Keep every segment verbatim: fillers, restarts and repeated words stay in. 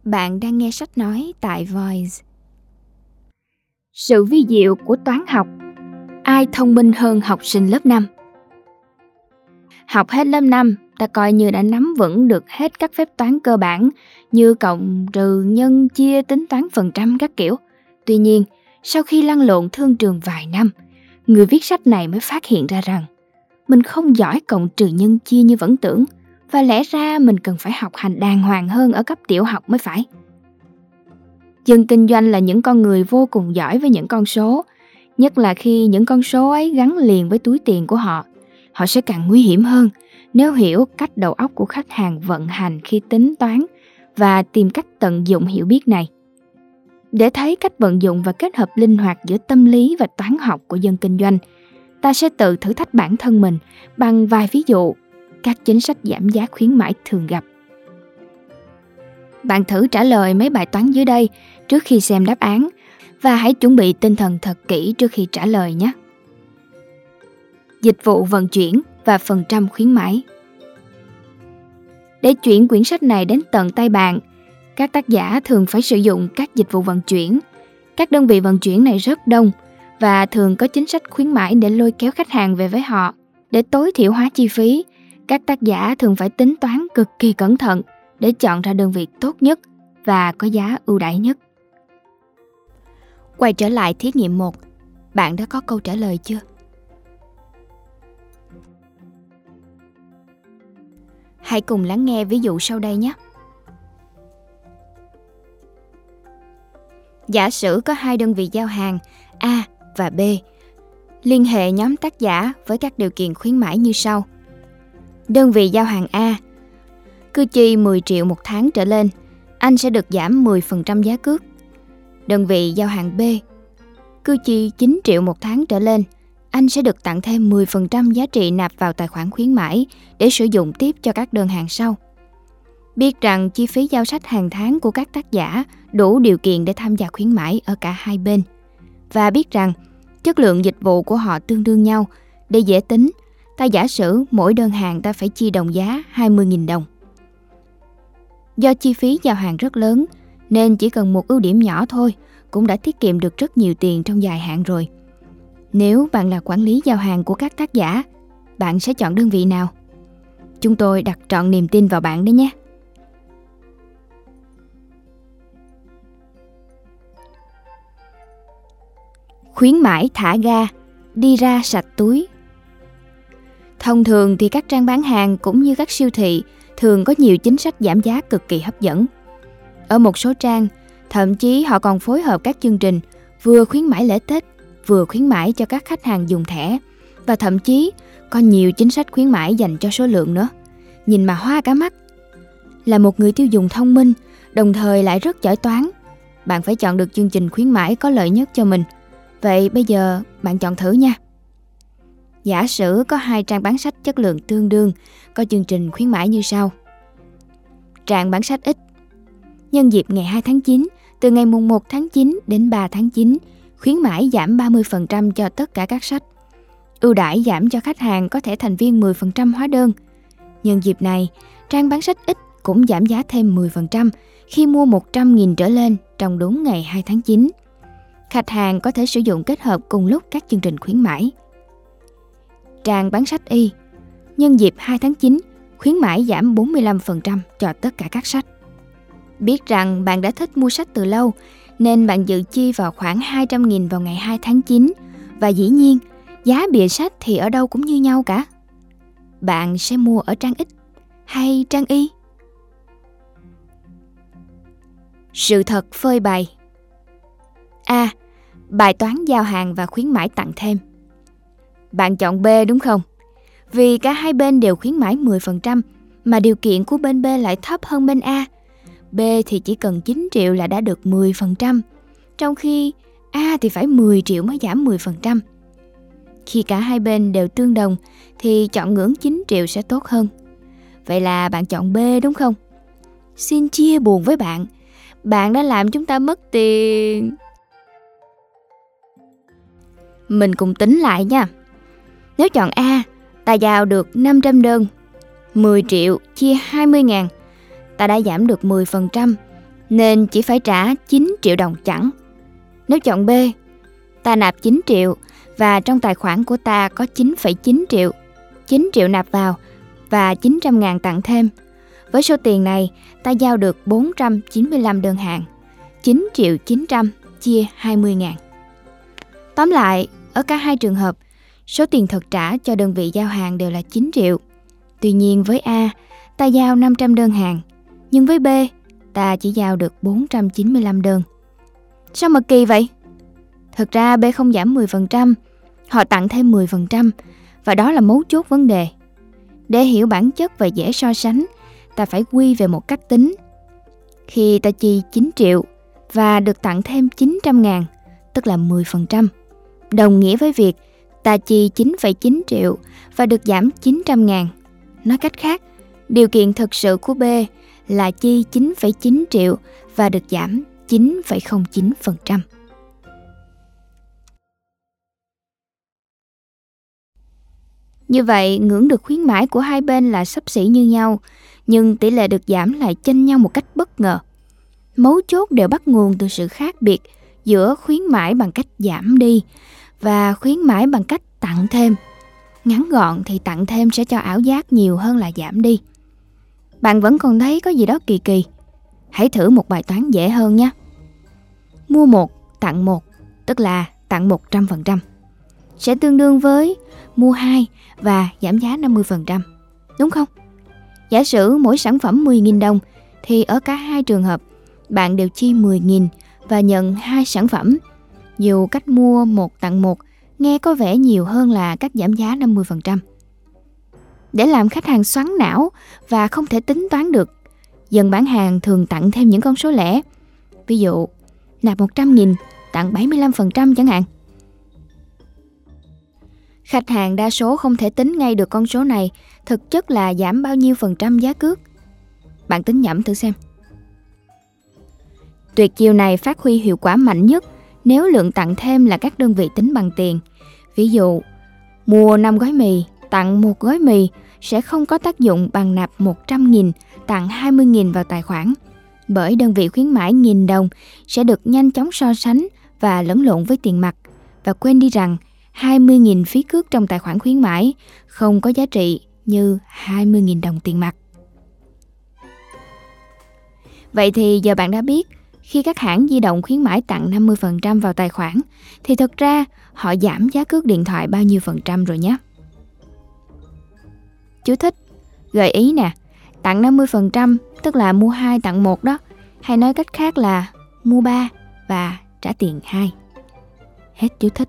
Bạn đang nghe sách nói tại Voice. Sự vi diệu của toán học. Ai thông minh hơn học sinh lớp năm? Học hết lớp năm, ta coi như đã nắm vững được hết các phép toán cơ bản như cộng, trừ, nhân, chia, tính toán phần trăm các kiểu. Tuy nhiên, sau khi lăn lộn thương trường vài năm, người viết sách này mới phát hiện ra rằng mình không giỏi cộng, trừ, nhân, chia như vẫn tưởng, và lẽ ra mình cần phải học hành đàng hoàng hơn ở cấp tiểu học mới phải. Dân kinh doanh là những con người vô cùng giỏi với những con số, nhất là khi những con số ấy gắn liền với túi tiền của họ. Họ sẽ càng nguy hiểm hơn nếu hiểu cách đầu óc của khách hàng vận hành khi tính toán và tìm cách tận dụng hiểu biết này. Để thấy cách vận dụng và kết hợp linh hoạt giữa tâm lý và toán học của dân kinh doanh, ta sẽ tự thử thách bản thân mình bằng vài ví dụ các chính sách giảm giá khuyến mãi thường gặp. Bạn thử trả lời mấy bài toán dưới đây trước khi xem đáp án và hãy chuẩn bị tinh thần thật kỹ trước khi trả lời nhé. Dịch vụ vận chuyển và phần trăm khuyến mãi. Để chuyển quyển sách này đến tận tay bạn, các tác giả thường phải sử dụng các dịch vụ vận chuyển. Các đơn vị vận chuyển này rất đông và thường có chính sách khuyến mãi để lôi kéo khách hàng về với họ. Để tối thiểu hóa chi phí, các tác giả thường phải tính toán cực kỳ cẩn thận để chọn ra đơn vị tốt nhất và có giá ưu đãi nhất. Quay trở lại thí nghiệm một, bạn đã có câu trả lời chưa? Hãy cùng lắng nghe ví dụ sau đây nhé. Giả sử có hai đơn vị giao hàng A và B. Liên hệ nhóm tác giả với các điều kiện khuyến mãi như sau. Đơn vị giao hàng A, cứ chi mười triệu một tháng trở lên, anh sẽ được giảm mười phần trăm giá cước. Đơn vị giao hàng B, cứ chi chín triệu một tháng trở lên, anh sẽ được tặng thêm mười phần trăm giá trị nạp vào tài khoản khuyến mãi để sử dụng tiếp cho các đơn hàng sau. Biết rằng chi phí giao sách hàng tháng của các tác giả đủ điều kiện để tham gia khuyến mãi ở cả hai bên, và biết rằng chất lượng dịch vụ của họ tương đương nhau, để dễ tính, ta giả sử mỗi đơn hàng ta phải chi đồng giá hai mươi nghìn đồng. Do chi phí giao hàng rất lớn, nên chỉ cần một ưu điểm nhỏ thôi cũng đã tiết kiệm được rất nhiều tiền trong dài hạn rồi. Nếu bạn là quản lý giao hàng của các tác giả, bạn sẽ chọn đơn vị nào? Chúng tôi đặt trọn niềm tin vào bạn đấy nhé. Khuyến mãi thả ga, đi ra sạch túi. Thông thường thì các trang bán hàng cũng như các siêu thị thường có nhiều chính sách giảm giá cực kỳ hấp dẫn. Ở một số trang, thậm chí họ còn phối hợp các chương trình vừa khuyến mãi lễ Tết, vừa khuyến mãi cho các khách hàng dùng thẻ, và thậm chí có nhiều chính sách khuyến mãi dành cho số lượng nữa. Nhìn mà hoa cả mắt. Là một người tiêu dùng thông minh, đồng thời lại rất giỏi toán, bạn phải chọn được chương trình khuyến mãi có lợi nhất cho mình. Vậy bây giờ bạn chọn thử nha. Giả sử có hai trang bán sách chất lượng tương đương, có chương trình khuyến mãi như sau. Trang bán sách X. Nhân dịp ngày hai tháng chín, từ ngày mùng một tháng chín đến ba tháng chín, khuyến mãi giảm ba mươi phần trăm cho tất cả các sách. Ưu đãi giảm cho khách hàng có thẻ thành viên mười phần trăm hóa đơn. Nhân dịp này, trang bán sách X cũng giảm giá thêm mười phần trăm khi mua một trăm nghìn trở lên trong đúng ngày hai tháng chín. Khách hàng có thể sử dụng kết hợp cùng lúc các chương trình khuyến mãi. Trang bán sách Y. Nhân dịp hai tháng chín, khuyến mãi giảm bốn mươi lăm phần trăm cho tất cả các sách. Biết rằng bạn đã thích mua sách từ lâu, nên bạn dự chi vào khoảng hai trăm nghìn vào ngày hai tháng chín, và dĩ nhiên, giá bìa sách thì ở đâu cũng như nhau cả. Bạn sẽ mua ở trang X hay trang Y? Sự thật phơi bày. A. Bài toán giao hàng và khuyến mãi tặng thêm. Bạn chọn B đúng không? Vì cả hai bên đều khuyến mãi mười phần trăm, mà điều kiện của bên B lại thấp hơn bên A. B thì chỉ cần chín triệu là đã được mười phần trăm, trong khi A thì phải mười triệu mới giảm mười phần trăm. Khi cả hai bên đều tương đồng thì chọn ngưỡng chín triệu sẽ tốt hơn. Vậy là bạn chọn B đúng không? Xin chia buồn với bạn, bạn đã làm chúng ta mất tiền. Mình cùng tính lại nha. Nếu chọn A, ta giao được năm trăm đơn, mười triệu chia hai mươi ngàn, ta đã giảm được mười phần trăm, nên chỉ phải trả chín triệu đồng chẵn. Nếu chọn B, ta nạp chín triệu và trong tài khoản của ta có chín phẩy chín triệu, chín triệu nạp vào và chín trăm ngàn tặng thêm. Với số tiền này, ta giao được bốn trăm chín mươi lăm đơn hàng, chín triệu chín trăm chia hai mươi ngàn. Tóm lại, ở cả hai trường hợp, số tiền thật trả cho đơn vị giao hàng đều là chín triệu. Tuy nhiên với A, ta giao năm trăm đơn hàng, nhưng với B, ta chỉ giao được bốn trăm chín mươi lăm đơn. Sao mà kỳ vậy? Thực ra B không giảm mười phần trăm, họ tặng thêm mười phần trăm, và đó là mấu chốt vấn đề. Để hiểu bản chất và dễ so sánh, ta phải quy về một cách tính. Khi ta chi chín triệu và được tặng thêm chín trăm ngàn, tức là mười phần trăm, đồng nghĩa với việc ta chi chín phẩy chín triệu và được giảm chín trăm ngàn. Nói cách khác, điều kiện thực sự của B là chi chín phẩy chín triệu và được giảm chín phẩy không chín phần trăm. Như vậy, ngưỡng được khuyến mãi của hai bên là xấp xỉ như nhau, nhưng tỷ lệ được giảm lại chênh nhau một cách bất ngờ. Mấu chốt đều bắt nguồn từ sự khác biệt giữa khuyến mãi bằng cách giảm đi và khuyến mãi bằng cách tặng thêm. Ngắn gọn thì tặng thêm sẽ cho ảo giác nhiều hơn là giảm đi. Bạn vẫn còn thấy có gì đó kỳ kỳ? Hãy thử một bài toán dễ hơn nhé. Mua một tặng một, tức là tặng một trăm phần trăm, sẽ tương đương với mua hai và giảm giá năm mươi phần trăm, đúng không? Giả sử mỗi sản phẩm mười nghìn đồng thì ở cả hai trường hợp bạn đều chi mười nghìn và nhận hai sản phẩm. Dù cách mua một tặng một nghe có vẻ nhiều hơn là cách giảm giá năm mươi phần trăm. Để làm khách hàng xoắn não và không thể tính toán được, dân bán hàng thường tặng thêm những con số lẻ. Ví dụ, nạp một trăm nghìn tặng bảy mươi lăm phần trăm chẳng hạn. Khách hàng đa số không thể tính ngay được con số này thực chất là giảm bao nhiêu phần trăm giá cước. Bạn tính nhẩm thử xem. Tuyệt chiêu này phát huy hiệu quả mạnh nhất nếu lượng tặng thêm là các đơn vị tính bằng tiền. Ví dụ, mua năm gói mì, tặng một gói mì sẽ không có tác dụng bằng nạp một trăm nghìn, tặng hai mươi nghìn vào tài khoản. Bởi đơn vị khuyến mãi nghìn đồng sẽ được nhanh chóng so sánh và lẫn lộn với tiền mặt, và quên đi rằng hai mươi nghìn phí cước trong tài khoản khuyến mãi không có giá trị như hai mươi nghìn đồng tiền mặt. Vậy thì giờ bạn đã biết, khi các hãng di động khuyến mãi tặng năm mươi phần trăm vào tài khoản, thì thực ra họ giảm giá cước điện thoại bao nhiêu phần trăm rồi nhé. Chú thích, gợi ý nè, tặng năm mươi phần trăm tức là mua hai tặng một đó, hay nói cách khác là mua ba và trả tiền hai. Hết chú thích.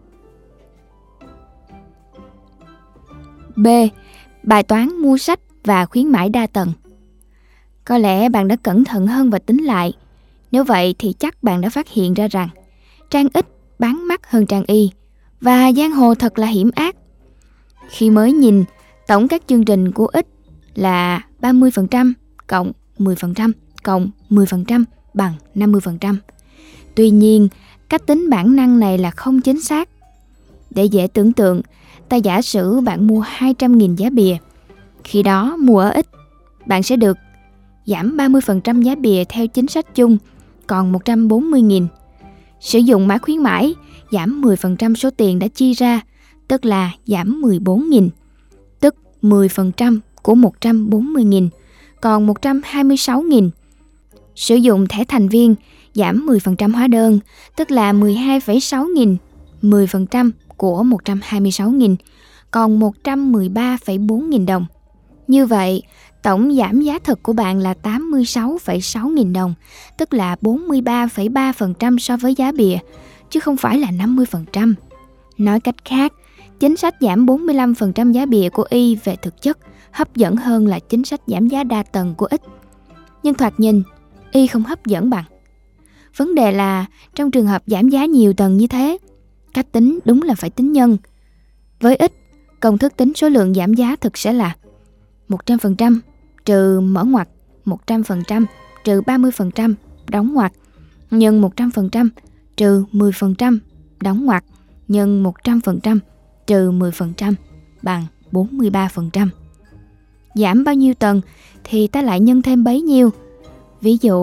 B. Bài toán mua sách và khuyến mãi đa tầng. Có lẽ bạn đã cẩn thận hơn và tính lại. Nếu vậy thì chắc bạn đã phát hiện ra rằng trang X bán mắc hơn trang Y và giang hồ thật là hiểm ác. Khi mới nhìn, tổng các chương trình của X là ba mươi phần trăm cộng mười phần trăm cộng mười phần trăm bằng năm mươi phần trăm. Tuy nhiên, cách tính bản năng này là không chính xác. Để dễ tưởng tượng, ta giả sử bạn mua hai trăm nghìn giá bìa. Khi đó mua ở X, bạn sẽ được giảm ba mươi phần trăm giá bìa theo chính sách chung, còn một trăm bốn mươi nghìn. Sử dụng mã khuyến mãi, giảm mười phần trăm số tiền đã chi ra, tức là giảm mười bốn nghìn. Tức mười phần trăm của một trăm bốn mươi nghìn, còn một trăm hai mươi sáu nghìn. Sử dụng thẻ thành viên, giảm mười phần trăm hóa đơn, tức là mười hai phẩy sáu nghìn. mười phần trăm của một trăm hai mươi sáu nghìn, còn một trăm mười ba phẩy bốn nghìn đồng. Như vậy, tổng giảm giá thật của bạn là tám mươi sáu phẩy sáu nghìn đồng, tức là bốn mươi ba phẩy ba phần trăm so với giá bìa, chứ không phải là năm mươi phần trăm. Nói cách khác, chính sách giảm bốn mươi lăm phần trăm giá bìa của Y về thực chất hấp dẫn hơn là chính sách giảm giá đa tầng của X. Nhưng thoạt nhìn, Y không hấp dẫn bằng. Vấn đề là trong trường hợp giảm giá nhiều tầng như thế, cách tính đúng là phải tính nhân. Với X, công thức tính số lượng giảm giá thực sẽ là một trăm phần trăm trừ mở ngoặc một trăm phần trăm trừ ba mươi phần trăm đóng ngoặc nhân một trăm phần trăm trừ mười phần trăm đóng ngoặc nhân một trăm phần trăm trừ mười phần trăm bằng bốn mươi ba phần trăm. Giảm bao nhiêu tầng thì ta lại nhân thêm bấy nhiêu. Ví dụ,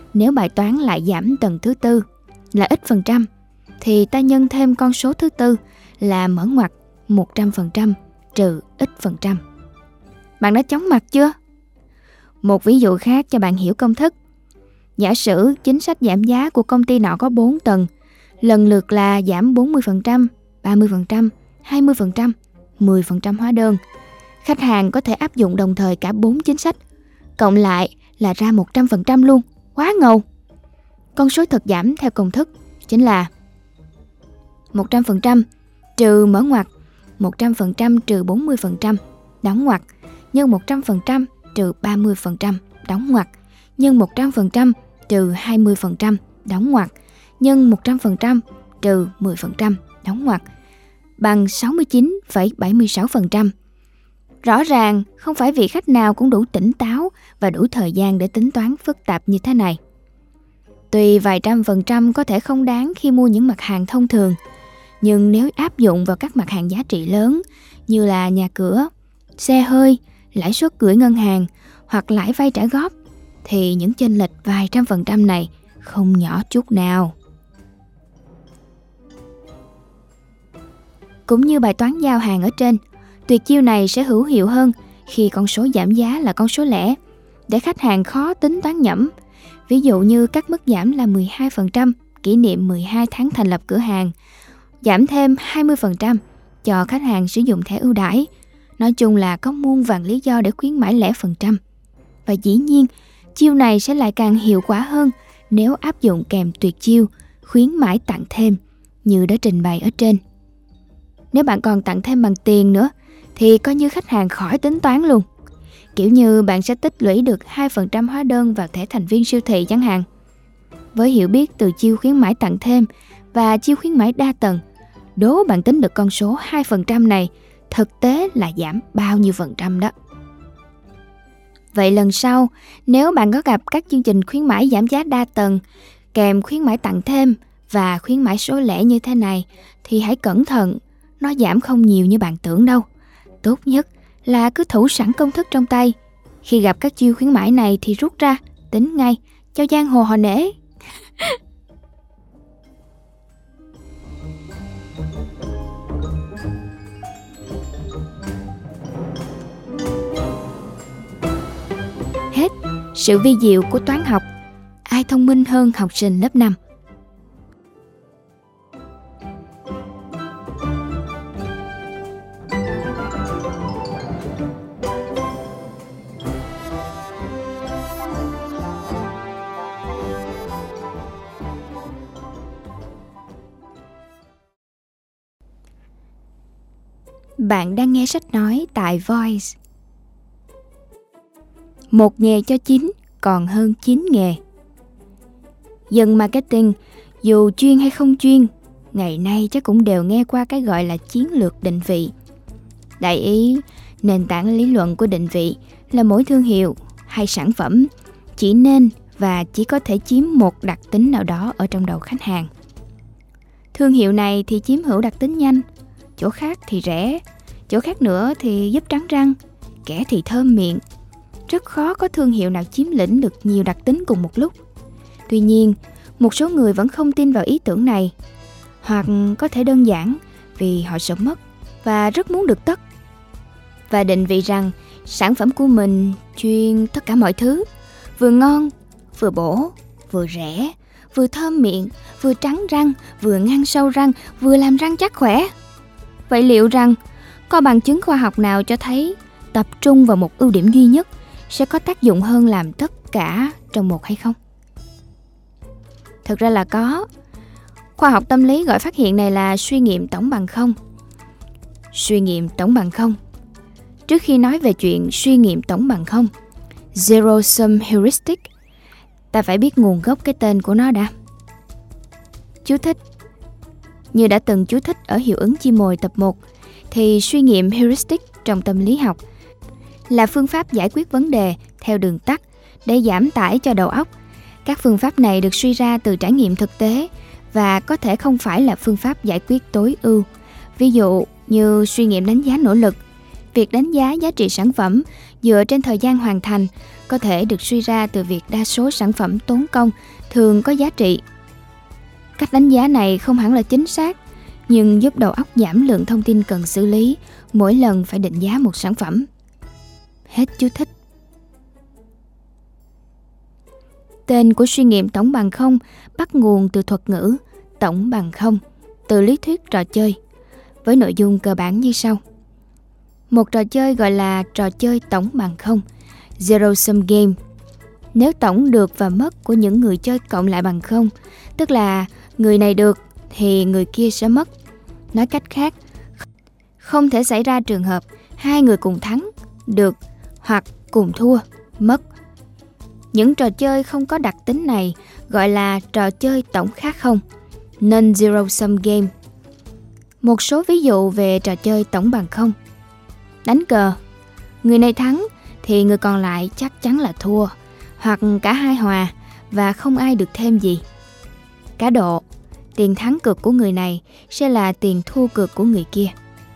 nếu bài toán lại giảm tầng thứ tư là x phần trăm, thì ta nhân thêm con số thứ tư là mở ngoặc một trăm phần trăm trừ x phần trăm. Bạn đã chóng mặt chưa? Một ví dụ khác cho bạn hiểu công thức. Giả sử chính sách giảm giá của công ty nọ có bốn tầng, lần lượt là giảm bốn mươi phần trăm, ba mươi phần trăm, hai mươi phần trăm, mười phần trăm hóa đơn. Khách hàng có thể áp dụng đồng thời cả bốn chính sách, cộng lại là ra một trăm phần trăm luôn. Quá ngầu! Con số thật giảm theo công thức chính là một trăm phần trăm trừ mở ngoặc một trăm phần trăm trừ bốn mươi phần trăm đóng ngoặc nhân một trăm phần trăm trừ ba mươi phần trăm đóng ngoặc nhân một trăm phần trăm trừ hai mươi phần trăm đóng ngoặc nhân một trăm phần trăm trừ mười phần trăm đóng ngoặc bằng sáu mươi chín phẩy bảy mươi sáu phần trăm. Rõ ràng không phải vị khách nào cũng đủ tỉnh táo và đủ thời gian để tính toán phức tạp như thế này. Tuy vài trăm phần trăm có thể không đáng khi mua những mặt hàng thông thường, nhưng nếu áp dụng vào các mặt hàng giá trị lớn như là nhà cửa, xe hơi, lãi suất gửi ngân hàng hoặc lãi vay trả góp, thì những chênh lệch vài trăm phần trăm này không nhỏ chút nào. Cũng như bài toán giao hàng ở trên, tuyệt chiêu này sẽ hữu hiệu hơn khi con số giảm giá là con số lẻ, để khách hàng khó tính toán nhẩm. Ví dụ như các mức giảm là mười hai phần trăm kỷ niệm mười hai tháng thành lập cửa hàng, giảm thêm hai mươi phần trăm cho khách hàng sử dụng thẻ ưu đãi. Nói chung là có muôn vàn lý do để khuyến mãi lẻ phần trăm. Và dĩ nhiên, chiêu này sẽ lại càng hiệu quả hơn nếu áp dụng kèm tuyệt chiêu khuyến mãi tặng thêm như đã trình bày ở trên. Nếu bạn còn tặng thêm bằng tiền nữa thì coi như khách hàng khỏi tính toán luôn. Kiểu như bạn sẽ tích lũy được hai phần trăm hóa đơn vào thẻ thành viên siêu thị chẳng hạn. Với hiểu biết từ chiêu khuyến mãi tặng thêm và chiêu khuyến mãi đa tầng, đố bạn tính được con số hai phần trăm này thực tế là giảm bao nhiêu phần trăm đó. Vậy lần sau, nếu bạn có gặp các chương trình khuyến mãi giảm giá đa tầng, kèm khuyến mãi tặng thêm và khuyến mãi số lẻ như thế này, thì hãy cẩn thận, nó giảm không nhiều như bạn tưởng đâu. Tốt nhất là cứ thủ sẵn công thức trong tay. Khi gặp các chiêu khuyến mãi này thì rút ra, tính ngay, cho giang hồ họ nể. Hết sự vi diệu của toán học. Ai thông minh hơn học sinh lớp năm? Bạn đang nghe sách nói tại Voice. Một nghề cho chín còn hơn chín nghề. Dân marketing, dù chuyên hay không chuyên, ngày nay chắc cũng đều nghe qua cái gọi là chiến lược định vị. Đại ý, nền tảng lý luận của định vị là mỗi thương hiệu hay sản phẩm chỉ nên và chỉ có thể chiếm một đặc tính nào đó ở trong đầu khách hàng. Thương hiệu này thì chiếm hữu đặc tính nhanh, chỗ khác thì rẻ, chỗ khác nữa thì giúp trắng răng, kẻ thì thơm miệng. Rất khó có thương hiệu nào chiếm lĩnh được nhiều đặc tính cùng một lúc. Tuy nhiên, một số người vẫn không tin vào ý tưởng này, hoặc có thể đơn giản vì họ sợ mất và rất muốn được tất. Và định vị rằng sản phẩm của mình chuyên tất cả mọi thứ, vừa ngon, vừa bổ, vừa rẻ, vừa thơm miệng, vừa trắng răng, vừa ngăn sâu răng, vừa làm răng chắc khỏe. Vậy liệu rằng có bằng chứng khoa học nào cho thấy tập trung vào một ưu điểm duy nhất sẽ có tác dụng hơn làm tất cả trong một hay không? Thực ra là có. Khoa học tâm lý gọi phát hiện này là suy nghiệm tổng bằng không. Suy nghiệm tổng bằng không. Trước khi nói về chuyện suy nghiệm tổng bằng không, Zero Sum Heuristic, ta phải biết nguồn gốc cái tên của nó đã. Chú thích. Như đã từng chú thích ở hiệu ứng chim mồi tập một, thì suy nghiệm heuristic trong tâm lý học là phương pháp giải quyết vấn đề theo đường tắt để giảm tải cho đầu óc. Các phương pháp này được suy ra từ trải nghiệm thực tế và có thể không phải là phương pháp giải quyết tối ưu. Ví dụ như suy nghiệm đánh giá nỗ lực, việc đánh giá giá trị sản phẩm dựa trên thời gian hoàn thành có thể được suy ra từ việc đa số sản phẩm tốn công thường có giá trị. Cách đánh giá này không hẳn là chính xác, nhưng giúp đầu óc giảm lượng thông tin cần xử lý mỗi lần phải định giá một sản phẩm. Hết chú thích. Tên của suy nghiệm tổng bằng không bắt nguồn từ thuật ngữ tổng bằng không, từ lý thuyết trò chơi, với nội dung cơ bản như sau. Một trò chơi gọi là trò chơi tổng bằng không, Zero Sum Game. Nếu tổng được và mất của những người chơi cộng lại bằng không, tức là người này được thì người kia sẽ mất. Nói cách khác, không thể xảy ra trường hợp hai người cùng thắng, được, hoặc cùng thua, mất. Những trò chơi không có đặc tính này gọi là trò chơi tổng khác không, Non-Zero Sum Game. Một số ví dụ về trò chơi tổng bằng không. Đánh cờ, người này thắng thì người còn lại chắc chắn là thua, hoặc cả hai hòa và không ai được thêm gì. Cá độ, tiền thắng cược của người này sẽ là tiền thua cược của người kia.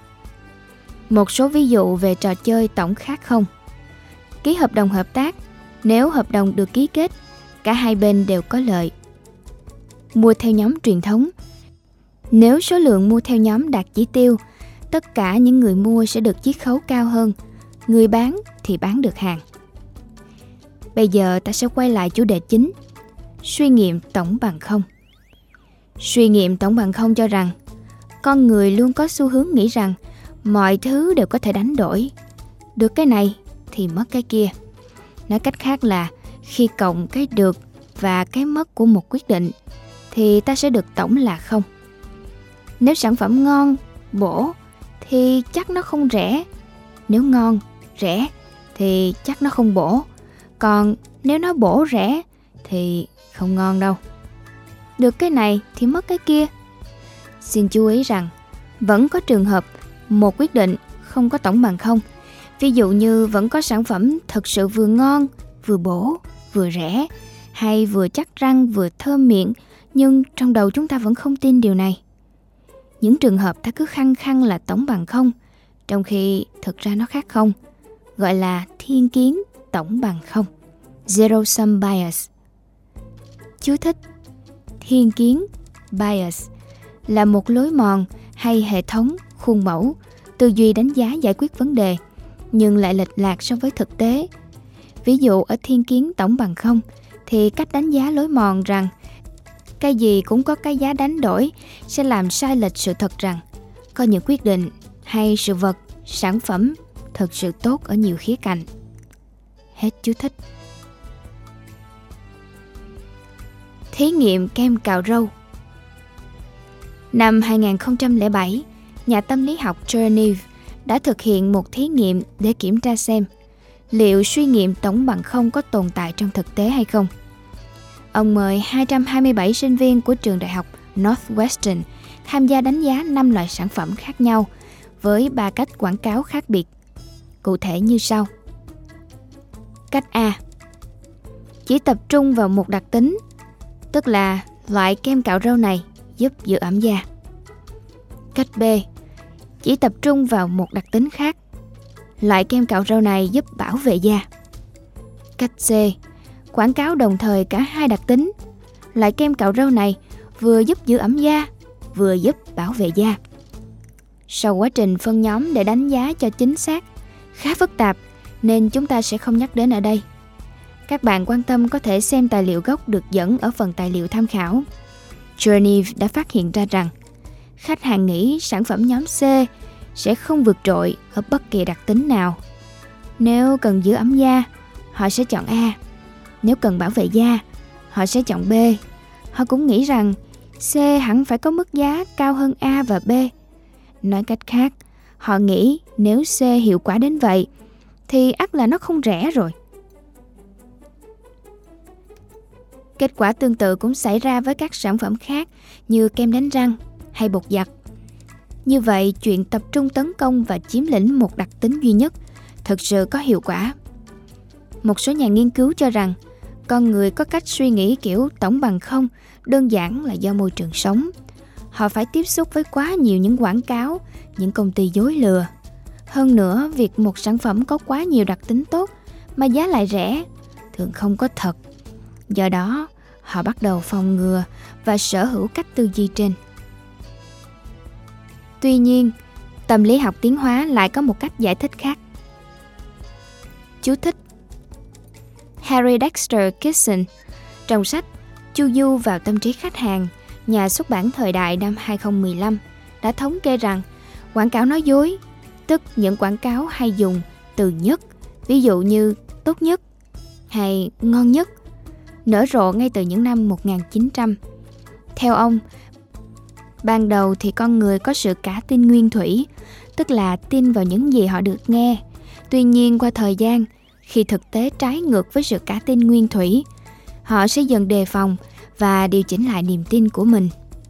Một số ví dụ về trò chơi tổng khác không. Ký hợp đồng hợp tác, nếu hợp đồng được ký kết, cả hai bên đều có lợi. Mua theo nhóm truyền thống, nếu số lượng mua theo nhóm đạt chỉ tiêu, tất cả những người mua sẽ được chiết khấu cao hơn, người bán thì bán được hàng. Bây giờ ta sẽ quay lại chủ đề chính, suy nghiệm tổng bằng không. Suy nghiệm tổng bằng không cho rằng con người luôn có xu hướng nghĩ rằng mọi thứ đều có thể đánh đổi, được cái này thì mất cái kia. Nói cách khác là khi cộng cái được và cái mất của một quyết định thì ta sẽ được tổng là không. Nếu sản phẩm ngon, bổ thì chắc nó không rẻ. Nếu ngon, rẻ thì chắc nó không bổ. Còn nếu nó bổ rẻ thì không ngon đâu. Được cái này thì mất cái kia. Xin chú ý rằng vẫn có trường hợp một quyết định không có tổng bằng không. Ví dụ như vẫn có sản phẩm thật sự vừa ngon, vừa bổ, vừa rẻ, hay vừa chắc răng, vừa thơm miệng, nhưng trong đầu chúng ta vẫn không tin điều này. Những trường hợp ta cứ khăng khăng là tổng bằng không, trong khi thực ra nó khác không, gọi là thiên kiến tổng bằng không, Zero Sum Bias. Chú thích: thiên kiến bias là một lối mòn hay hệ thống, khuôn mẫu, tư duy đánh giá giải quyết vấn đề, nhưng lại lệch lạc so với thực tế. Ví dụ ở thiên kiến tổng bằng không thì cách đánh giá lối mòn rằng cái gì cũng có cái giá đánh đổi sẽ làm sai lệch sự thật rằng có những quyết định hay sự vật, sản phẩm thực sự tốt ở nhiều khía cạnh. Hết chú thích. Thí nghiệm kem cạo râu. Năm hai nghìn không trăm lẻ bảy, nhà tâm lý học Cherniv đã thực hiện một thí nghiệm để kiểm tra xem liệu suy nghiệm tổng bằng không có tồn tại trong thực tế hay không. Ông mời hai trăm hai mươi bảy sinh viên của trường đại học Northwestern tham gia đánh giá năm loại sản phẩm khác nhau với ba cách quảng cáo khác biệt. Cụ thể như sau. Cách A. Chỉ tập trung vào một đặc tính, tức là loại kem cạo râu này giúp giữ ẩm da. Cách B. Chỉ tập trung vào một đặc tính khác, loại kem cạo râu này giúp bảo vệ da. Cách C. Quảng cáo đồng thời cả hai đặc tính, loại kem cạo râu này vừa giúp giữ ẩm da, vừa giúp bảo vệ da. Sau quá trình phân nhóm để đánh giá cho chính xác khá phức tạp nên chúng ta sẽ không nhắc đến ở đây. Các bạn quan tâm có thể xem tài liệu gốc được dẫn ở phần tài liệu tham khảo. Cherniv đã phát hiện ra rằng khách hàng nghĩ sản phẩm nhóm C sẽ không vượt trội ở bất kỳ đặc tính nào. Nếu cần giữ ẩm da, họ sẽ chọn A. Nếu cần bảo vệ da, họ sẽ chọn B. Họ cũng nghĩ rằng C hẳn phải có mức giá cao hơn A và B. Nói cách khác, họ nghĩ nếu C hiệu quả đến vậy thì ắt là nó không rẻ rồi. Kết quả tương tự cũng xảy ra với các sản phẩm khác như kem đánh răng hay bột giặt. Như vậy, chuyện tập trung tấn công và chiếm lĩnh một đặc tính duy nhất thực sự có hiệu quả. Một số nhà nghiên cứu cho rằng con người có cách suy nghĩ kiểu tổng bằng không đơn giản là do môi trường sống. Họ phải tiếp xúc với quá nhiều những quảng cáo, những công ty dối lừa. Hơn nữa, việc một sản phẩm có quá nhiều đặc tính tốt mà giá lại rẻ thường không có thật. Do đó, họ bắt đầu phòng ngừa và sở hữu cách tư duy trên. Tuy nhiên, tâm lý học tiến hóa lại có một cách giải thích khác. Chú thích: Harry Dexter Kitson trong sách Chu du vào tâm trí khách hàng, nhà xuất bản Thời đại năm hai không một lăm, đã thống kê rằng quảng cáo nói dối, tức những quảng cáo hay dùng từ nhất, ví dụ như tốt nhất hay ngon nhất, nở rộ ngay từ những năm một nghìn chín trăm. Theo ông, ban đầu thì con người có sự cả tin nguyên thủy, tức là tin vào những gì họ được nghe. Tuy nhiên qua thời gian, khi thực tế trái ngược với sự cả tin nguyên thủy, họ sẽ dần đề phòng và điều chỉnh lại niềm tin của mình.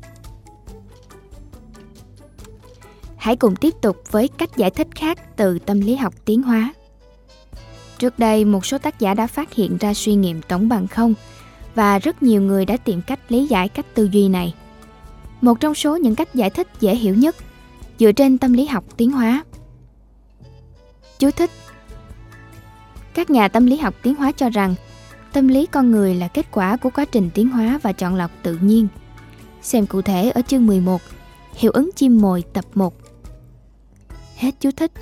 Hãy cùng tiếp tục với cách giải thích khác từ tâm lý học tiến hóa. Trước đây, một số tác giả đã phát hiện ra suy nghiệm tổng bằng không, và rất nhiều người đã tìm cách lý giải cách tư duy này. Một trong số những cách giải thích dễ hiểu nhất dựa trên tâm lý học tiến hóa. Chú thích: Các nhà tâm lý học tiến hóa cho rằng tâm lý con người là kết quả của quá trình tiến hóa và chọn lọc tự nhiên. Xem cụ thể ở chương mười một, hiệu ứng chim mồi tập một. Hết chú thích.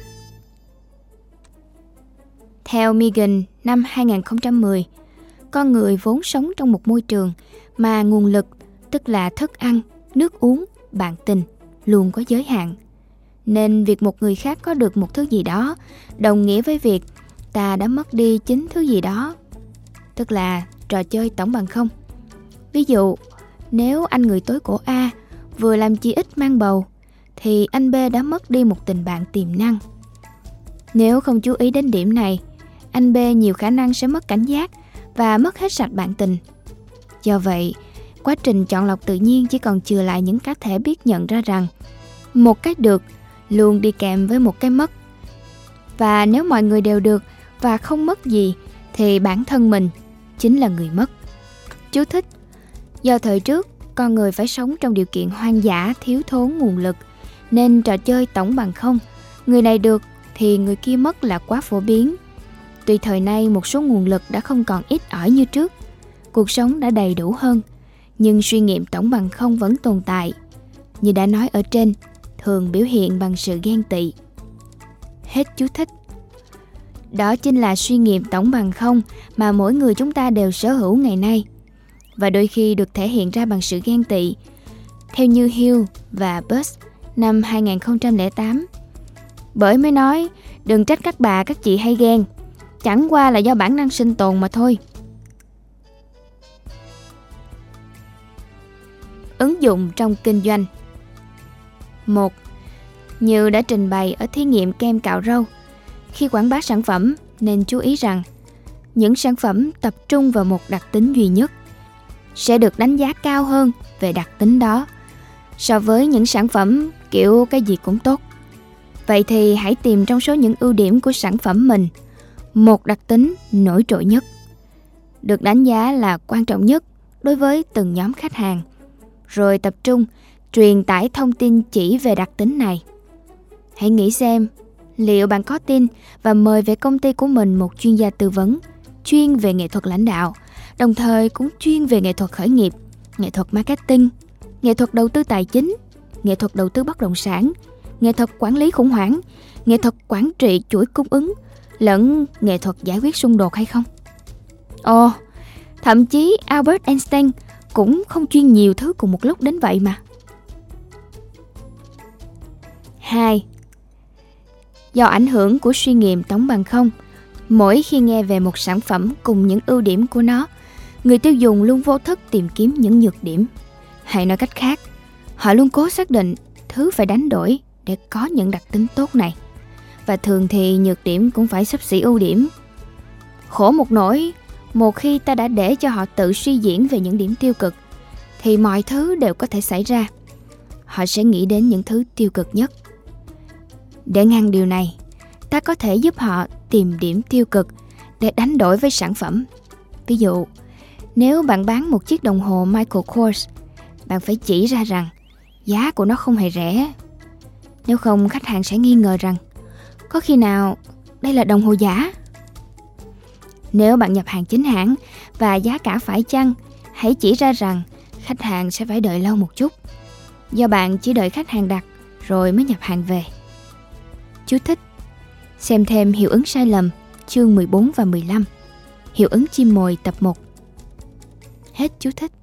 Theo Megan năm hai không một không, con người vốn sống trong một môi trường mà nguồn lực, tức là thức ăn, nước uống, bạn tình, luôn có giới hạn. Nên việc một người khác có được một thứ gì đó đồng nghĩa với việc ta đã mất đi chính thứ gì đó, tức là trò chơi tổng bằng không. Ví dụ, nếu anh người tối cổ A vừa làm chi ít mang bầu, thì anh B đã mất đi một tình bạn tiềm năng. Nếu không chú ý đến điểm này, anh B nhiều khả năng sẽ mất cảnh giác và mất hết sạch bạn tình. Do vậy, quá trình chọn lọc tự nhiên chỉ còn chừa lại những cá thể biết nhận ra rằng một cái được luôn đi kèm với một cái mất. Và nếu mọi người đều được và không mất gì, thì bản thân mình chính là người mất. Chú thích: Do thời trước, con người phải sống trong điều kiện hoang dã, thiếu thốn nguồn lực, nên trò chơi tổng bằng không, người này được thì người kia mất là quá phổ biến. Tuy thời nay một số nguồn lực đã không còn ít ỏi như trước, cuộc sống đã đầy đủ hơn, nhưng suy nghiệm tổng bằng không vẫn tồn tại. Như đã nói ở trên, thường biểu hiện bằng sự ghen tị. Hết chú thích. Đó chính là suy nghiệm tổng bằng không mà mỗi người chúng ta đều sở hữu ngày nay, và đôi khi được thể hiện ra bằng sự ghen tị. Theo như Hill và Bush năm hai không không tám, bởi mới nói đừng trách các bà các chị hay ghen, chẳng qua là do bản năng sinh tồn mà thôi. Ứng dụng trong kinh doanh. một. Như đã trình bày ở thí nghiệm kem cạo râu, khi quảng bá sản phẩm nên chú ý rằng những sản phẩm tập trung vào một đặc tính duy nhất sẽ được đánh giá cao hơn về đặc tính đó so với những sản phẩm kiểu cái gì cũng tốt. Vậy thì hãy tìm trong số những ưu điểm của sản phẩm mình một đặc tính nổi trội nhất, được đánh giá là quan trọng nhất đối với từng nhóm khách hàng, rồi tập trung truyền tải thông tin chỉ về đặc tính này. Hãy nghĩ xem, liệu bạn có tin và mời về công ty của mình một chuyên gia tư vấn chuyên về nghệ thuật lãnh đạo, đồng thời cũng chuyên về nghệ thuật khởi nghiệp, nghệ thuật marketing, nghệ thuật đầu tư tài chính, nghệ thuật đầu tư bất động sản, nghệ thuật quản lý khủng hoảng, nghệ thuật quản trị chuỗi cung ứng, lẫn nghệ thuật giải quyết xung đột hay không? Ồ, thậm chí Albert Einstein cũng không chuyên nhiều thứ cùng một lúc đến vậy mà. hai. Do ảnh hưởng của suy nghiệm tổng bằng không, mỗi khi nghe về một sản phẩm cùng những ưu điểm của nó, người tiêu dùng luôn vô thức tìm kiếm những nhược điểm. Hay nói cách khác, họ luôn cố xác định thứ phải đánh đổi để có những đặc tính tốt này. Và thường thì nhược điểm cũng phải xấp xỉ ưu điểm. Khổ một nỗi, một khi ta đã để cho họ tự suy diễn về những điểm tiêu cực, thì mọi thứ đều có thể xảy ra. Họ sẽ nghĩ đến những thứ tiêu cực nhất. Để ngăn điều này, ta có thể giúp họ tìm điểm tiêu cực để đánh đổi với sản phẩm. Ví dụ, nếu bạn bán một chiếc đồng hồ Michael Kors, bạn phải chỉ ra rằng giá của nó không hề rẻ. Nếu không, khách hàng sẽ nghi ngờ rằng có khi nào đây là đồng hồ giả. Nếu bạn nhập hàng chính hãng và giá cả phải chăng, hãy chỉ ra rằng khách hàng sẽ phải đợi lâu một chút, do bạn chỉ đợi khách hàng đặt rồi mới nhập hàng về. Chú thích: xem thêm hiệu ứng sai lầm chương mười bốn và mười lăm, hiệu ứng chim mồi tập một. Hết chú thích.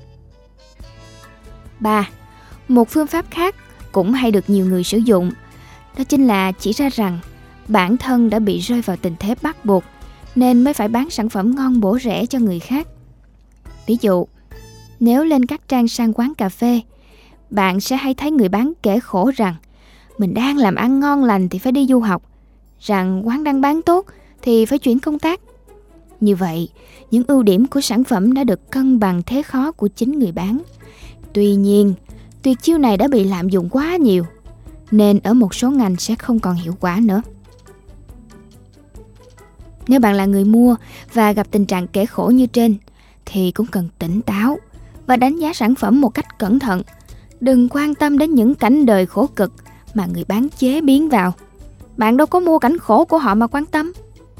ba. Một phương pháp khác cũng hay được nhiều người sử dụng, đó chính là chỉ ra rằng bản thân đã bị rơi vào tình thế bắt buộc nên mới phải bán sản phẩm ngon bổ rẻ cho người khác. Ví dụ, nếu lên các trang sang quán cà phê, bạn sẽ hay thấy người bán kể khổ rằng mình đang làm ăn ngon lành thì phải đi du học, rằng quán đang bán tốt thì phải chuyển công tác. Như vậy, những ưu điểm của sản phẩm đã được cân bằng thế khó của chính người bán. Tuy nhiên, tuyệt chiêu này đã bị lạm dụng quá nhiều, nên ở một số ngành sẽ không còn hiệu quả nữa. Nếu bạn là người mua và gặp tình trạng kể khổ như trên, thì cũng cần tỉnh táo và đánh giá sản phẩm một cách cẩn thận. Đừng quan tâm đến những cảnh đời khổ cực mà người bán chế biến vào. Bạn đâu có mua cảnh khổ của họ mà quan tâm.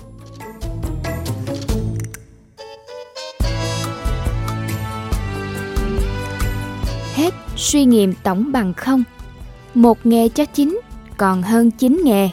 Hết suy nghiệm tổng bằng không. Một nghề cho chín còn hơn chín nghề.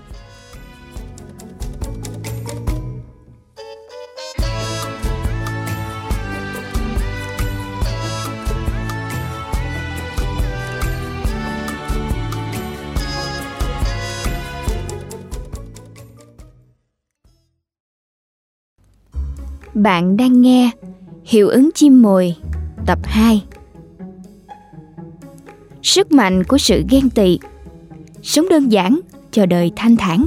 Bạn đang nghe Hiệu ứng chim mồi tập hai. Sức mạnh của sự ghen tị. Sống đơn giản cho đời thanh thản.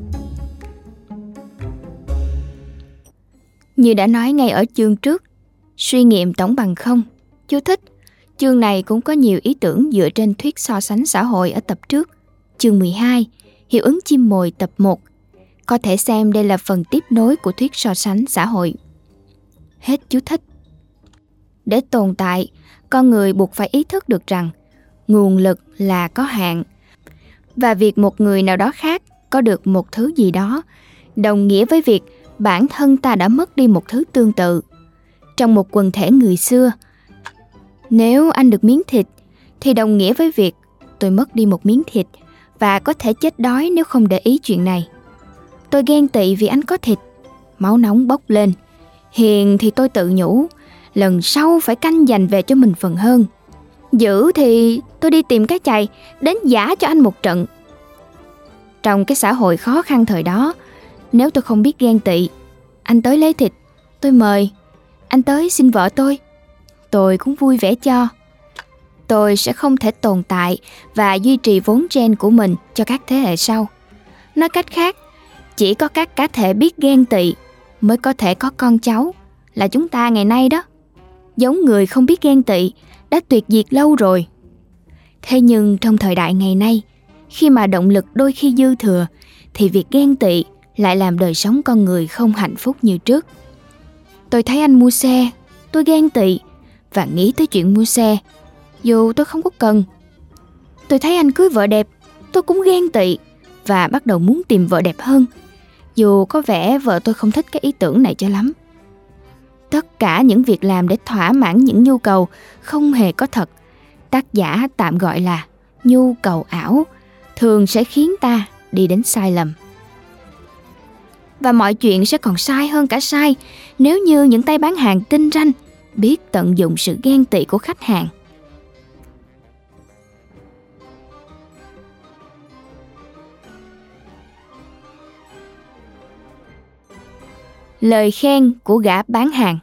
Như đã nói ngay ở chương trước, suy nghiệm tổng bằng không. Chú thích: chương này cũng có nhiều ý tưởng dựa trên thuyết so sánh xã hội ở tập trước, chương mười hai, hiệu ứng chim mồi tập một. Có thể xem đây là phần tiếp nối của thuyết so sánh xã hội. Hết chú thích. Để tồn tại, con người buộc phải ý thức được rằng nguồn lực là có hạn, và việc một người nào đó khác có được một thứ gì đó đồng nghĩa với việc bản thân ta đã mất đi một thứ tương tự. Trong một quần thể người xưa, nếu anh được miếng thịt thì đồng nghĩa với việc tôi mất đi một miếng thịt và có thể chết đói nếu không để ý chuyện này. Tôi ghen tị vì anh có thịt, máu nóng bốc lên. Hiền thì tôi tự nhủ, lần sau phải canh dành về cho mình phần hơn. Dữ thì tôi đi tìm cái chày đến giã cho anh một trận. Trong cái xã hội khó khăn thời đó, nếu tôi không biết ghen tị, anh tới lấy thịt, tôi mời. Anh tới xin vợ tôi, tôi cũng vui vẻ cho. Tôi sẽ không thể tồn tại và duy trì vốn gen của mình cho các thế hệ sau. Nói cách khác, chỉ có các cá thể biết ghen tị mới có thể có con cháu, là chúng ta ngày nay đó. Giống người không biết ghen tị đã tuyệt diệt lâu rồi. Thế nhưng trong thời đại ngày nay, khi mà động lực đôi khi dư thừa, thì việc ghen tị lại làm đời sống con người không hạnh phúc như trước. Tôi thấy anh mua xe, tôi ghen tị và nghĩ tới chuyện mua xe, dù tôi không có cần. Tôi thấy anh cưới vợ đẹp, tôi cũng ghen tị và bắt đầu muốn tìm vợ đẹp hơn, dù có vẻ vợ tôi không thích cái ý tưởng này cho lắm. Tất cả những việc làm để thỏa mãn những nhu cầu không hề có thật, tác giả tạm gọi là nhu cầu ảo, thường sẽ khiến ta đi đến sai lầm. Và mọi chuyện sẽ còn sai hơn cả sai nếu như những tay bán hàng tinh ranh biết tận dụng sự ghen tị của khách hàng. Lời khen của gã bán hàng.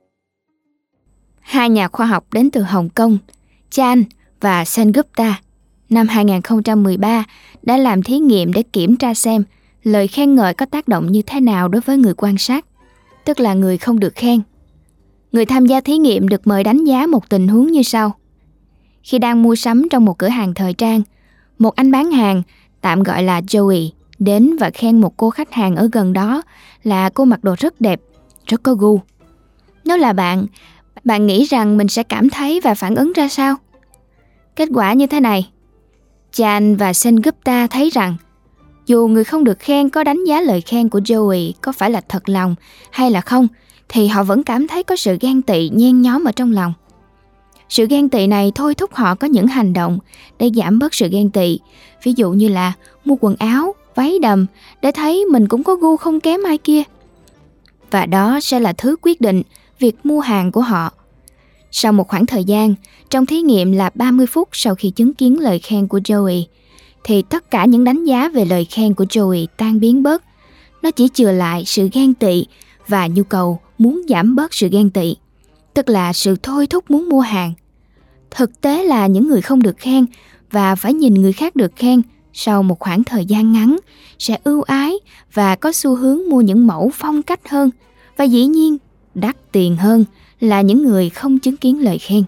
Hai nhà khoa học đến từ Hồng Kông, Chan và Sengupta, năm hai không một ba đã làm thí nghiệm để kiểm tra xem lời khen ngợi có tác động như thế nào đối với người quan sát, tức là người không được khen. Người tham gia thí nghiệm được mời đánh giá một tình huống như sau. Khi đang mua sắm trong một cửa hàng thời trang, một anh bán hàng, tạm gọi là Joey, đến và khen một cô khách hàng ở gần đó là cô mặc đồ rất đẹp, rất có gu. Nếu là bạn, bạn nghĩ rằng mình sẽ cảm thấy và phản ứng ra sao? Kết quả như thế này. Chan và Sengupta thấy rằng Dù người không được khen có đánh giá lời khen của Joey có phải là thật lòng hay là không, thì họ vẫn cảm thấy có sự ghen tị nhen nhóm ở trong lòng. Sự ghen tị này thôi thúc họ có những hành động để giảm bớt sự ghen tị. Ví dụ như là mua quần áo, váy đầm để thấy mình cũng có gu không kém ai kia. Và đó sẽ là thứ quyết định việc mua hàng của họ. Sau một khoảng thời gian, trong thí nghiệm là ba mươi phút sau khi chứng kiến lời khen của Joey, thì tất cả những đánh giá về lời khen của Joey tan biến bớt. Nó chỉ chừa lại sự ghen tị và nhu cầu muốn giảm bớt sự ghen tị, tức là sự thôi thúc muốn mua hàng. Thực tế là những người không được khen và phải nhìn người khác được khen sau một khoảng thời gian ngắn sẽ ưu ái và có xu hướng mua những mẫu phong cách hơn, và dĩ nhiên đắt tiền hơn là những người không chứng kiến lời khen.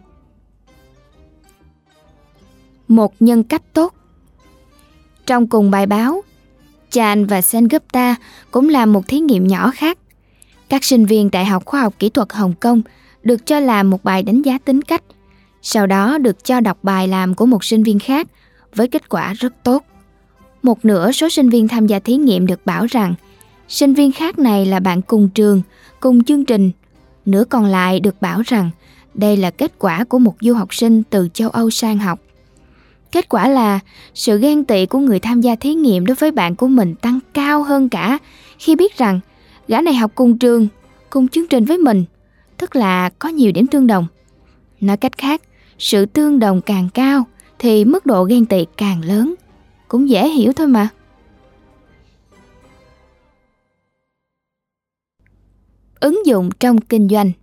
Một nhân cách tốt. Trong cùng bài báo, Chan và Sengupta cũng làm một thí nghiệm nhỏ khác. Các sinh viên Đại học Khoa học Kỹ thuật Hồng Kông được cho làm một bài đánh giá tính cách, sau đó được cho đọc bài làm của một sinh viên khác với kết quả rất tốt. Một nửa số sinh viên tham gia thí nghiệm được bảo rằng sinh viên khác này là bạn cùng trường, cùng chương trình. Nửa còn lại được bảo rằng đây là kết quả của một du học sinh từ châu Âu sang học. Kết quả là sự ghen tị của người tham gia thí nghiệm đối với bạn của mình tăng cao hơn cả khi biết rằng gã này học cùng trường, cùng chương trình với mình, tức là có nhiều điểm tương đồng. Nói cách khác, sự tương đồng càng cao thì mức độ ghen tị càng lớn. Cũng dễ hiểu thôi mà. Ứng dụng trong kinh doanh.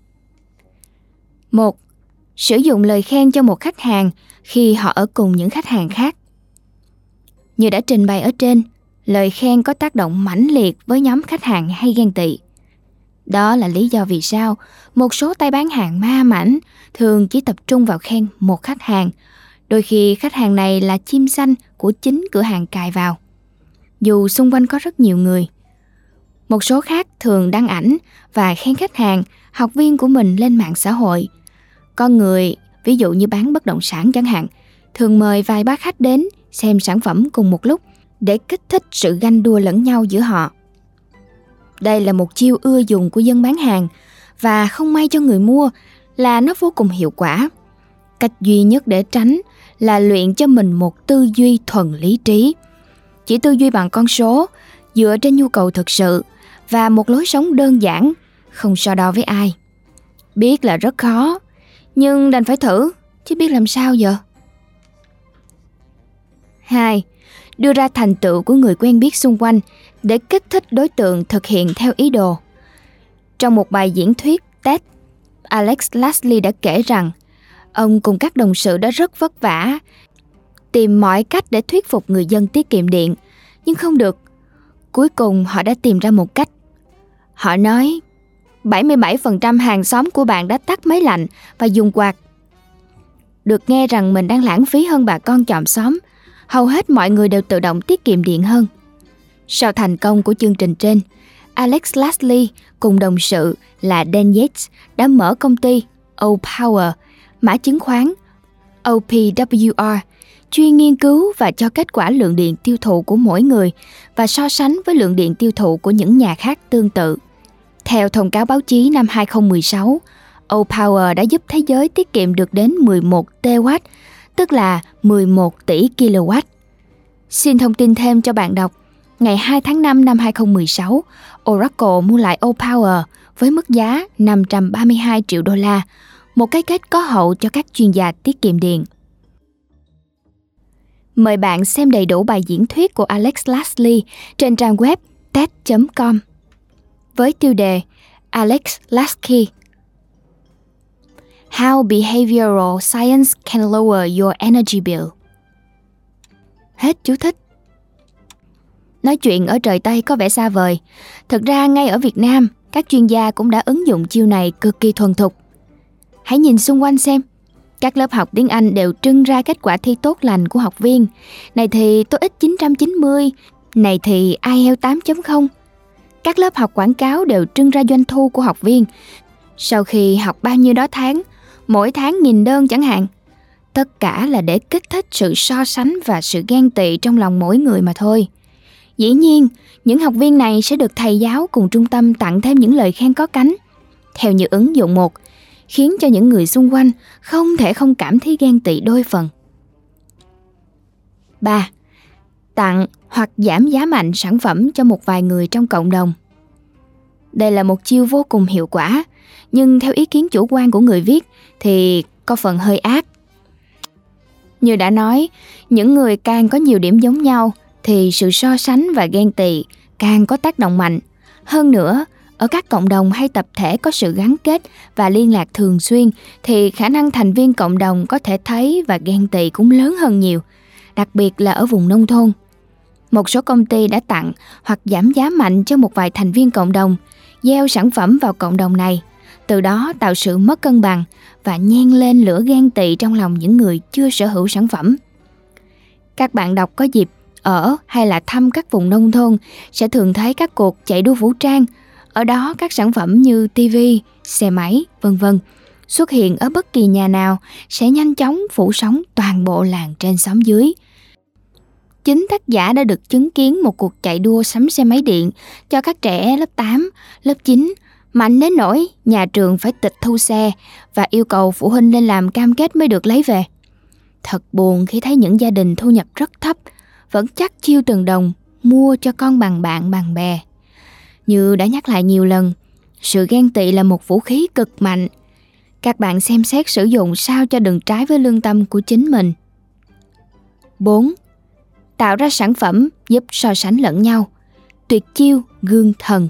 một. Sử dụng lời khen cho một khách hàng khi họ ở cùng những khách hàng khác. Như đã trình bày ở trên, lời khen có tác động mãnh liệt với nhóm khách hàng hay ghen tị. Đó là lý do vì sao một số tay bán hàng ma mãnh thường chỉ tập trung vào khen một khách hàng, đôi khi khách hàng này là chim xanh của chính cửa hàng cài vào, dù xung quanh có rất nhiều người. Một số khác thường đăng ảnh và khen khách hàng, học viên của mình lên mạng xã hội. Con người, ví dụ như bán bất động sản chẳng hạn, thường mời vài ba khách đến xem sản phẩm cùng một lúc để kích thích sự ganh đua lẫn nhau giữa họ. Đây là một chiêu ưa dùng của dân bán hàng, và không may cho người mua là nó vô cùng hiệu quả. Cách duy nhất để tránh là luyện cho mình một tư duy thuần lý trí. Chỉ tư duy bằng con số, dựa trên nhu cầu thực sự và một lối sống đơn giản, không so đo với ai. Biết là rất khó, nhưng đành phải thử, chứ biết làm sao giờ. hai. Đưa ra thành tựu của người quen biết xung quanh để kích thích đối tượng thực hiện theo ý đồ. Trong một bài diễn thuyết TED, Alex Lasley đã kể rằng ông cùng các đồng sự đã rất vất vả tìm mọi cách để thuyết phục người dân tiết kiệm điện, nhưng không được. Cuối cùng họ đã tìm ra một cách. Họ nói, bảy mươi bảy phần trăm hàng xóm của bạn đã tắt máy lạnh và dùng quạt. Được nghe rằng mình đang lãng phí hơn bà con chòm xóm, hầu hết mọi người đều tự động tiết kiệm điện hơn. Sau thành công của chương trình trên, Alex Lasley cùng đồng sự là Dan Yates đã mở công ty O-Power, mã chứng khoán O P W R, chuyên nghiên cứu và cho kết quả lượng điện tiêu thụ của mỗi người và so sánh với lượng điện tiêu thụ của những nhà khác tương tự. Theo thông cáo báo chí năm hai không một sáu, O-Power đã giúp thế giới tiết kiệm được đến mười một tê oát, tức là mười một tỷ ki lô oát. Xin thông tin thêm cho bạn đọc, ngày hai tháng năm năm hai không một sáu, Oracle mua lại O-Power với mức giá năm trăm ba mươi hai triệu đô la, một cái kết có hậu cho các chuyên gia tiết kiệm điện. Mời bạn xem đầy đủ bài diễn thuyết của Alex Lasley trên trang web ted chấm com với tiêu đề Alex Lasley How Behavioral Science Can Lower Your Energy Bill. Hết chú thích. Nói chuyện ở trời Tây có vẻ xa vời. Thực ra ngay ở Việt Nam, các chuyên gia cũng đã ứng dụng chiêu này cực kỳ thuần thục. Hãy nhìn xung quanh xem. Các lớp học tiếng Anh đều trưng ra kết quả thi tốt lành của học viên. Này thì TOEIC chín trăm chín mươi, này thì ai eo tám chấm không. Các lớp học quảng cáo đều trưng ra doanh thu của học viên. Sau khi học bao nhiêu đó tháng, mỗi tháng nghìn đơn chẳng hạn. Tất cả là để kích thích sự so sánh và sự ghen tị trong lòng mỗi người mà thôi. Dĩ nhiên, những học viên này sẽ được thầy giáo cùng trung tâm tặng thêm những lời khen có cánh, theo như ứng dụng một, khiến cho những người xung quanh không thể không cảm thấy ghen tị đôi phần. ba. Tặng hoặc giảm giá mạnh sản phẩm cho một vài người trong cộng đồng. Đây là một chiêu vô cùng hiệu quả, nhưng theo ý kiến chủ quan của người viết thì có phần hơi ác. Như đã nói, những người càng có nhiều điểm giống nhau thì sự so sánh và ghen tị càng có tác động mạnh. Hơn nữa, ở các cộng đồng hay tập thể có sự gắn kết và liên lạc thường xuyên thì khả năng thành viên cộng đồng có thể thấy và ghen tị cũng lớn hơn nhiều, đặc biệt là ở vùng nông thôn. Một số công ty đã tặng hoặc giảm giá mạnh cho một vài thành viên cộng đồng, gieo sản phẩm vào cộng đồng này, từ đó tạo sự mất cân bằng và nhen lên lửa ghen tị trong lòng những người chưa sở hữu sản phẩm. Các bạn đọc có dịp ở hay là thăm các vùng nông thôn sẽ thường thấy các cuộc chạy đua vũ trang. Ở đó các sản phẩm như tivi, xe máy, vân vân xuất hiện ở bất kỳ nhà nào sẽ nhanh chóng phủ sóng toàn bộ làng trên xóm dưới. Chính tác giả đã được chứng kiến một cuộc chạy đua sắm xe máy điện cho các trẻ lớp tám, lớp chín, mạnh đến nỗi nhà trường phải tịch thu xe và yêu cầu phụ huynh lên làm cam kết mới được lấy về. Thật buồn khi thấy những gia đình thu nhập rất thấp vẫn chắc chiêu từng đồng mua cho con bằng bạn bằng bè. Như đã nhắc lại nhiều lần, sự ghen tị là một vũ khí cực mạnh. Các bạn xem xét sử dụng sao cho đừng trái với lương tâm của chính mình. bốn. Tạo ra sản phẩm giúp so sánh lẫn nhau. Tuyệt chiêu gương thần.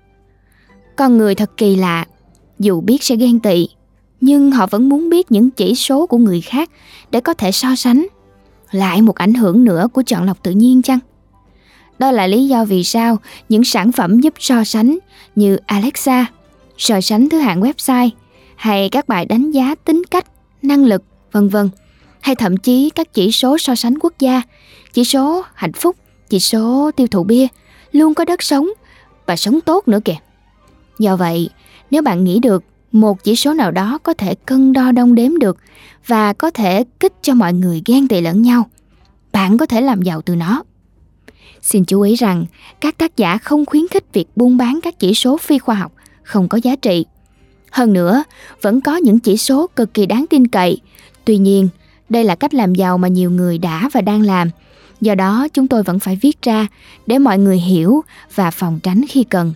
Con người thật kỳ lạ, dù biết sẽ ghen tị, nhưng họ vẫn muốn biết những chỉ số của người khác để có thể so sánh. Lại một ảnh hưởng nữa của chọn lọc tự nhiên chăng? Đó là lý do vì sao những sản phẩm giúp so sánh như Alexa, so sánh thứ hạng website, hay các bài đánh giá tính cách, năng lực, vân vân, hay thậm chí các chỉ số so sánh quốc gia, chỉ số hạnh phúc, chỉ số tiêu thụ bia, luôn có đất sống và sống tốt nữa kìa. Do vậy, nếu bạn nghĩ được một chỉ số nào đó có thể cân đo đong đếm được và có thể kích cho mọi người ghen tị lẫn nhau, bạn có thể làm giàu từ nó. Xin chú ý rằng các tác giả không khuyến khích việc buôn bán các chỉ số phi khoa học, không có giá trị. Hơn nữa, vẫn có những chỉ số cực kỳ đáng tin cậy. Tuy nhiên, đây là cách làm giàu mà nhiều người đã và đang làm. Do đó, chúng tôi vẫn phải viết ra để mọi người hiểu và phòng tránh khi cần.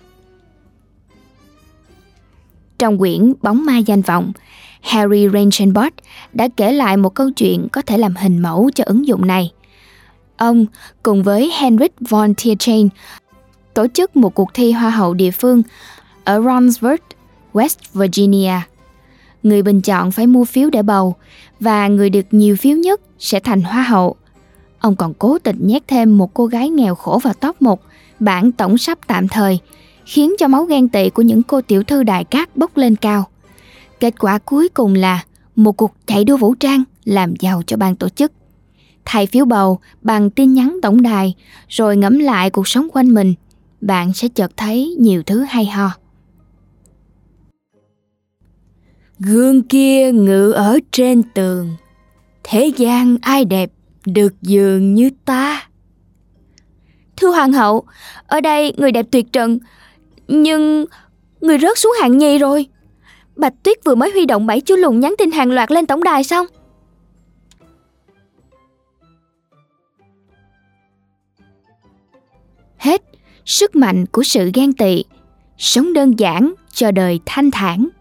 Trong quyển Bóng ma danh vọng, Harry Reichenbach đã kể lại một câu chuyện có thể làm hình mẫu cho ứng dụng này. Ông cùng với Heinrich von Tierchain tổ chức một cuộc thi hoa hậu địa phương ở Ronsworth, West Virginia. Người bình chọn phải mua phiếu để bầu và người được nhiều phiếu nhất sẽ thành hoa hậu. Ông còn cố tình nhét thêm một cô gái nghèo khổ vào top một bảng tổng sắp tạm thời, khiến cho máu ghen tị của những cô tiểu thư đài cát bốc lên cao. Kết quả cuối cùng là một cuộc chạy đua vũ trang làm giàu cho ban tổ chức. Thay phiếu bầu bằng tin nhắn tổng đài rồi ngẫm lại cuộc sống quanh mình, bạn sẽ chợt thấy nhiều thứ hay ho. Gương kia ngự ở trên tường, thế gian ai đẹp được dường như ta. Thưa hoàng hậu, ở đây người đẹp tuyệt trần, nhưng người rớt xuống hạng nhì rồi. Bạch Tuyết vừa mới huy động bảy chú lùn nhắn tin hàng loạt lên tổng đài xong. Hết sức mạnh của sự ghen tị. Sống đơn giản cho đời thanh thản.